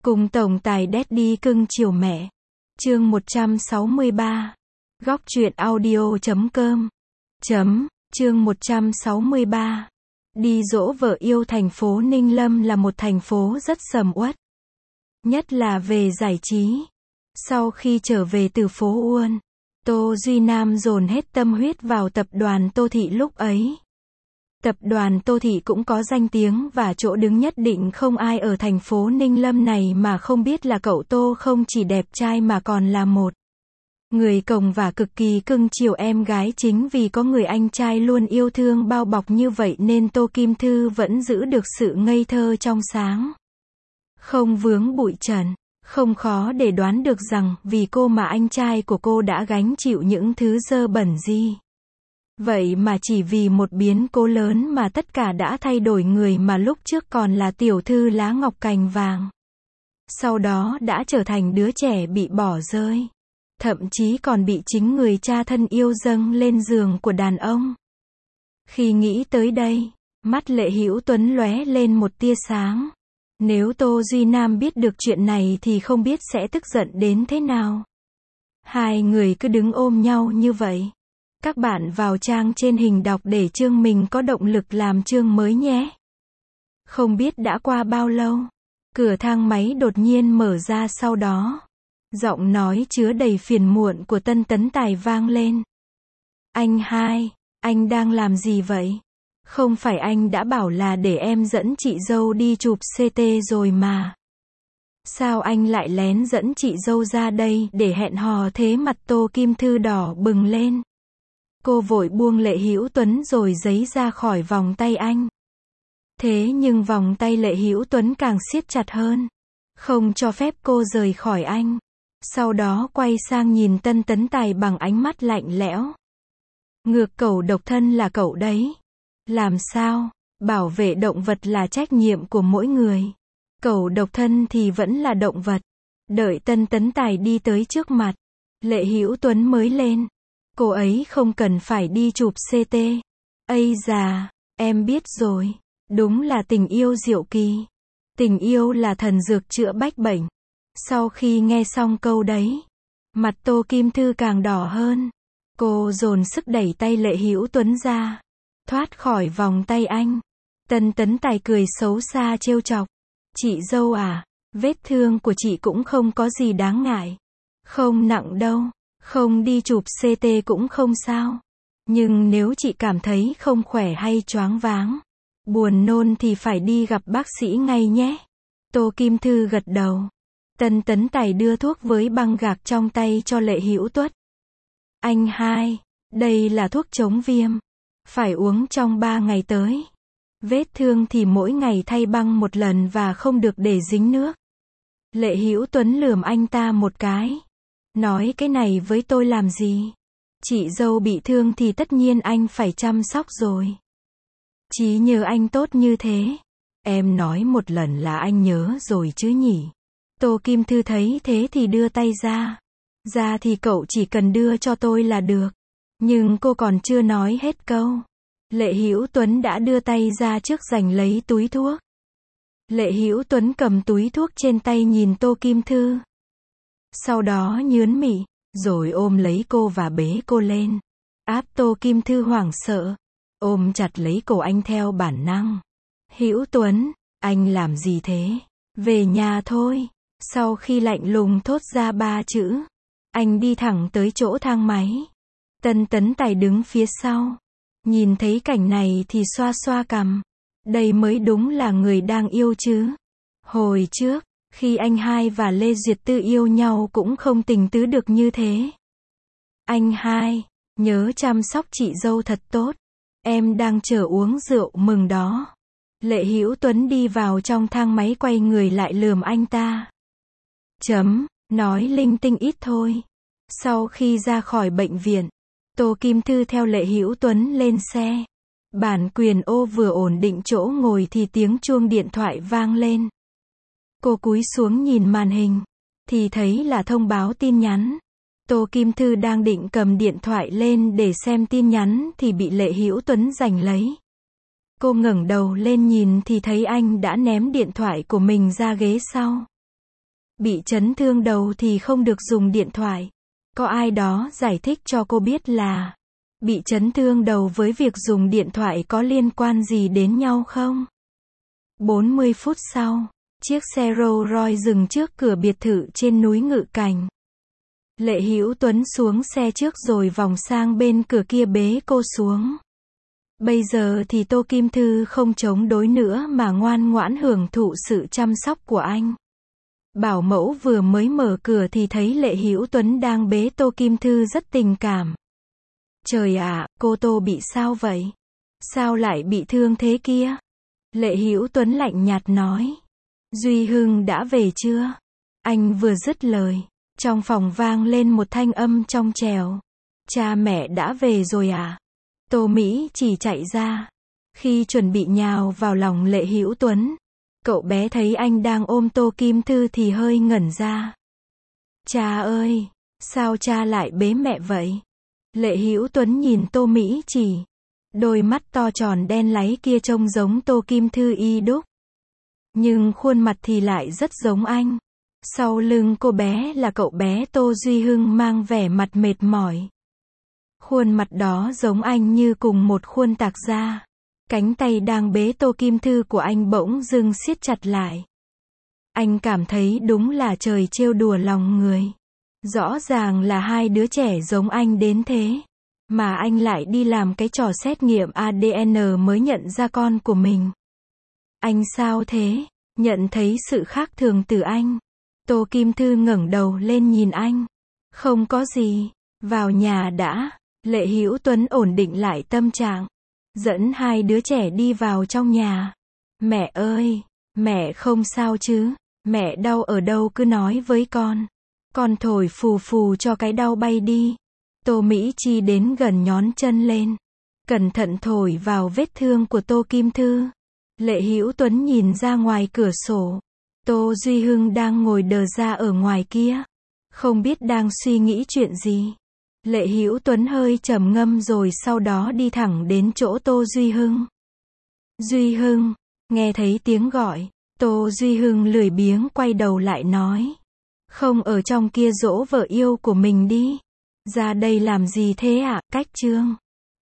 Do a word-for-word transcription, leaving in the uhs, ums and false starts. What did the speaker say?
Cùng tổng tài Daddy cưng chiều mẹ. Chương một trăm sáu mươi ba. Góc truyện audio chấm com. Chấm, chương một trăm sáu mươi ba. Đi dỗ vợ yêu. Thành phố Ninh Lâm là một thành phố rất sầm uất. Nhất là về giải trí. Sau khi trở về từ phố Uôn, Tô Duy Nam dồn hết tâm huyết vào tập đoàn Tô Thị lúc ấy. Tập đoàn Tô Thị cũng có danh tiếng và chỗ đứng nhất định, không ai ở thành phố Ninh Lâm này mà không biết là cậu Tô không chỉ đẹp trai mà còn là một người cồng và cực kỳ cưng chiều em gái. Chính vì có người anh trai luôn yêu thương bao bọc như vậy nên Tô Kim Thư vẫn giữ được sự ngây thơ trong sáng, không vướng bụi trần. Không khó để đoán được rằng vì cô mà anh trai của cô đã gánh chịu những thứ dơ bẩn gì. Vậy mà chỉ vì một biến cố lớn mà tất cả đã thay đổi. Người mà lúc trước còn là tiểu thư lá ngọc cành vàng, sau đó đã trở thành đứa trẻ bị bỏ rơi. Thậm chí còn bị chính người cha thân yêu dâng lên giường của đàn ông. Khi nghĩ tới đây, mắt Lệ Hữu Tuấn lóe lên một tia sáng. Nếu Tô Duy Nam biết được chuyện này thì không biết sẽ tức giận đến thế nào. Hai người cứ đứng ôm nhau như vậy. Các bạn vào trang trên hình đọc để chương mình có động lực làm chương mới nhé. Không biết đã qua bao lâu, cửa thang máy đột nhiên mở ra, sau đó giọng nói chứa đầy phiền muộn của Tân Tấn Tài vang lên. Anh hai, anh đang làm gì vậy? Không phải anh đã bảo là để em dẫn chị dâu đi chụp xê tê rồi mà. Sao anh lại lén dẫn chị dâu ra đây để hẹn hò thế? Mặt Tô Kim Thư đỏ bừng lên. Cô vội buông Lệ Hữu Tuấn rồi giấy ra khỏi vòng tay anh. Thế nhưng vòng tay Lệ Hữu Tuấn càng siết chặt hơn, không cho phép cô rời khỏi anh. Sau đó quay sang nhìn Tân Tấn Tài bằng ánh mắt lạnh lẽo. Ngược cẩu độc thân là cậu đấy. Làm sao? Bảo vệ động vật là trách nhiệm của mỗi người. Cẩu độc thân thì vẫn là động vật. Đợi Tân Tấn Tài đi tới trước mặt, Lệ Hữu Tuấn mới lên. Cô ấy không cần phải đi chụp xê tê. Ây già, em biết rồi. Đúng là tình yêu diệu kỳ. Tình yêu là thần dược chữa bách bệnh. Sau khi nghe xong câu đấy, mặt Tô Kim Thư càng đỏ hơn. Cô dồn sức đẩy tay Lệ Hữu Tuấn ra, thoát khỏi vòng tay anh. Tân Tấn Tài cười xấu xa trêu chọc. Chị dâu à, vết thương của chị cũng không có gì đáng ngại. Không nặng đâu. Không đi chụp xê tê cũng không sao. Nhưng nếu chị cảm thấy không khỏe hay choáng váng, buồn nôn thì phải đi gặp bác sĩ ngay nhé. Tô Kim Thư gật đầu. Tân Tấn Tài đưa thuốc với băng gạc trong tay cho Lệ Hữu Tuấn. Anh hai, đây là thuốc chống viêm. Phải uống trong ba ngày tới. Vết thương thì mỗi ngày thay băng một lần và không được để dính nước. Lệ Hữu Tuấn lườm anh ta một cái. Nói cái này với tôi làm gì? Chị dâu bị thương thì tất nhiên anh phải chăm sóc rồi. Chí nhớ anh tốt như thế. Em nói một lần là anh nhớ rồi chứ nhỉ? Tô Kim Thư thấy thế thì đưa tay ra. Ra thì cậu chỉ cần đưa cho tôi là được. Nhưng cô còn chưa nói hết câu, Lệ Hữu Tuấn đã đưa tay ra trước giành lấy túi thuốc. Lệ Hữu Tuấn cầm túi thuốc trên tay nhìn Tô Kim Thư. Sau đó nhớn mị, rồi ôm lấy cô và bế cô lên. Áp Tô Kim Thư hoảng sợ, ôm chặt lấy cổ anh theo bản năng. Hữu Tuấn, anh làm gì thế? Về nhà thôi. Sau khi lạnh lùng thốt ra ba chữ, anh đi thẳng tới chỗ thang máy. Tân Tấn Tài đứng phía sau, nhìn thấy cảnh này thì xoa xoa cằm. Đây mới đúng là người đang yêu chứ. Hồi trước, khi anh hai và Lê Duyệt Tư yêu nhau cũng không tình tứ được như thế. Anh hai, nhớ chăm sóc chị dâu thật tốt. Em đang chờ uống rượu mừng đó. Lệ Hữu Tuấn đi vào trong thang máy, quay người lại lườm anh ta. Chấm, nói linh tinh ít thôi. Sau khi ra khỏi bệnh viện, Tô Kim Thư theo Lệ Hữu Tuấn lên xe. Bản quyền ô vừa ổn định chỗ ngồi thì tiếng chuông điện thoại vang lên. Cô cúi xuống nhìn màn hình, thì thấy là thông báo tin nhắn. Tô Kim Thư đang định cầm điện thoại lên để xem tin nhắn thì bị Lệ Hữu Tuấn giành lấy. Cô ngẩng đầu lên nhìn thì thấy anh đã ném điện thoại của mình ra ghế sau. Bị chấn thương đầu thì không được dùng điện thoại. Có ai đó giải thích cho cô biết là bị chấn thương đầu với việc dùng điện thoại có liên quan gì đến nhau không? bốn mươi phút sau, chiếc xe Rolls Royce dừng trước cửa biệt thự trên núi Ngự Cảnh. Lệ Hữu Tuấn xuống xe trước rồi vòng sang bên cửa kia bế cô xuống. Bây giờ thì Tô Kim Thư không chống đối nữa mà ngoan ngoãn hưởng thụ sự chăm sóc của anh. Bảo mẫu vừa mới mở cửa thì thấy Lệ Hữu Tuấn đang bế Tô Kim Thư rất tình cảm. Trời ạ, cô Tô bị sao vậy? Sao lại bị thương thế kia? Lệ Hữu Tuấn lạnh nhạt nói. Duy Hưng đã về chưa? Anh vừa dứt lời, trong phòng vang lên một thanh âm trong trẻo. Cha mẹ đã về rồi à? Tô Mỹ chỉ chạy ra. Khi chuẩn bị nhào vào lòng Lệ Hữu Tuấn, cậu bé thấy anh đang ôm Tô Kim Thư thì hơi ngẩn ra. Cha ơi, sao cha lại bế mẹ vậy? Lệ Hữu Tuấn nhìn Tô Mỹ chỉ. Đôi mắt to tròn đen láy kia trông giống Tô Kim Thư y đúc. Nhưng khuôn mặt thì lại rất giống anh. Sau lưng cô bé là cậu bé Tô Duy Hưng mang vẻ mặt mệt mỏi. Khuôn mặt đó giống anh như cùng một khuôn tạc da. Cánh tay đang bế Tô Kim Thư của anh bỗng dưng siết chặt lại. Anh cảm thấy đúng là trời trêu đùa lòng người. Rõ ràng là hai đứa trẻ giống anh đến thế, mà anh lại đi làm cái trò xét nghiệm a đê en mới nhận ra con của mình. Anh sao thế? Nhận thấy sự khác thường từ anh. Tô Kim Thư ngẩng đầu lên nhìn anh. Không có gì, vào nhà đã. Lệ Hữu Tuấn ổn định lại tâm trạng, dẫn hai đứa trẻ đi vào trong nhà. Mẹ ơi, mẹ không sao chứ? Mẹ đau ở đâu cứ nói với con. Con thổi phù phù cho cái đau bay đi. Tô Mỹ Chi đến gần nhón chân lên, cẩn thận thổi vào vết thương của Tô Kim Thư. Lệ Hữu Tuấn nhìn ra ngoài cửa sổ. Tô Duy Hưng đang ngồi đờ ra ở ngoài kia, không biết đang suy nghĩ chuyện gì. Lệ Hữu Tuấn hơi trầm ngâm rồi sau đó đi thẳng đến chỗ Tô Duy Hưng. Duy Hưng, nghe thấy tiếng gọi, Tô Duy Hưng lười biếng quay đầu lại nói. Không ở trong kia dỗ vợ yêu của mình đi. Ra đây làm gì thế ạ? À? Cách Trương.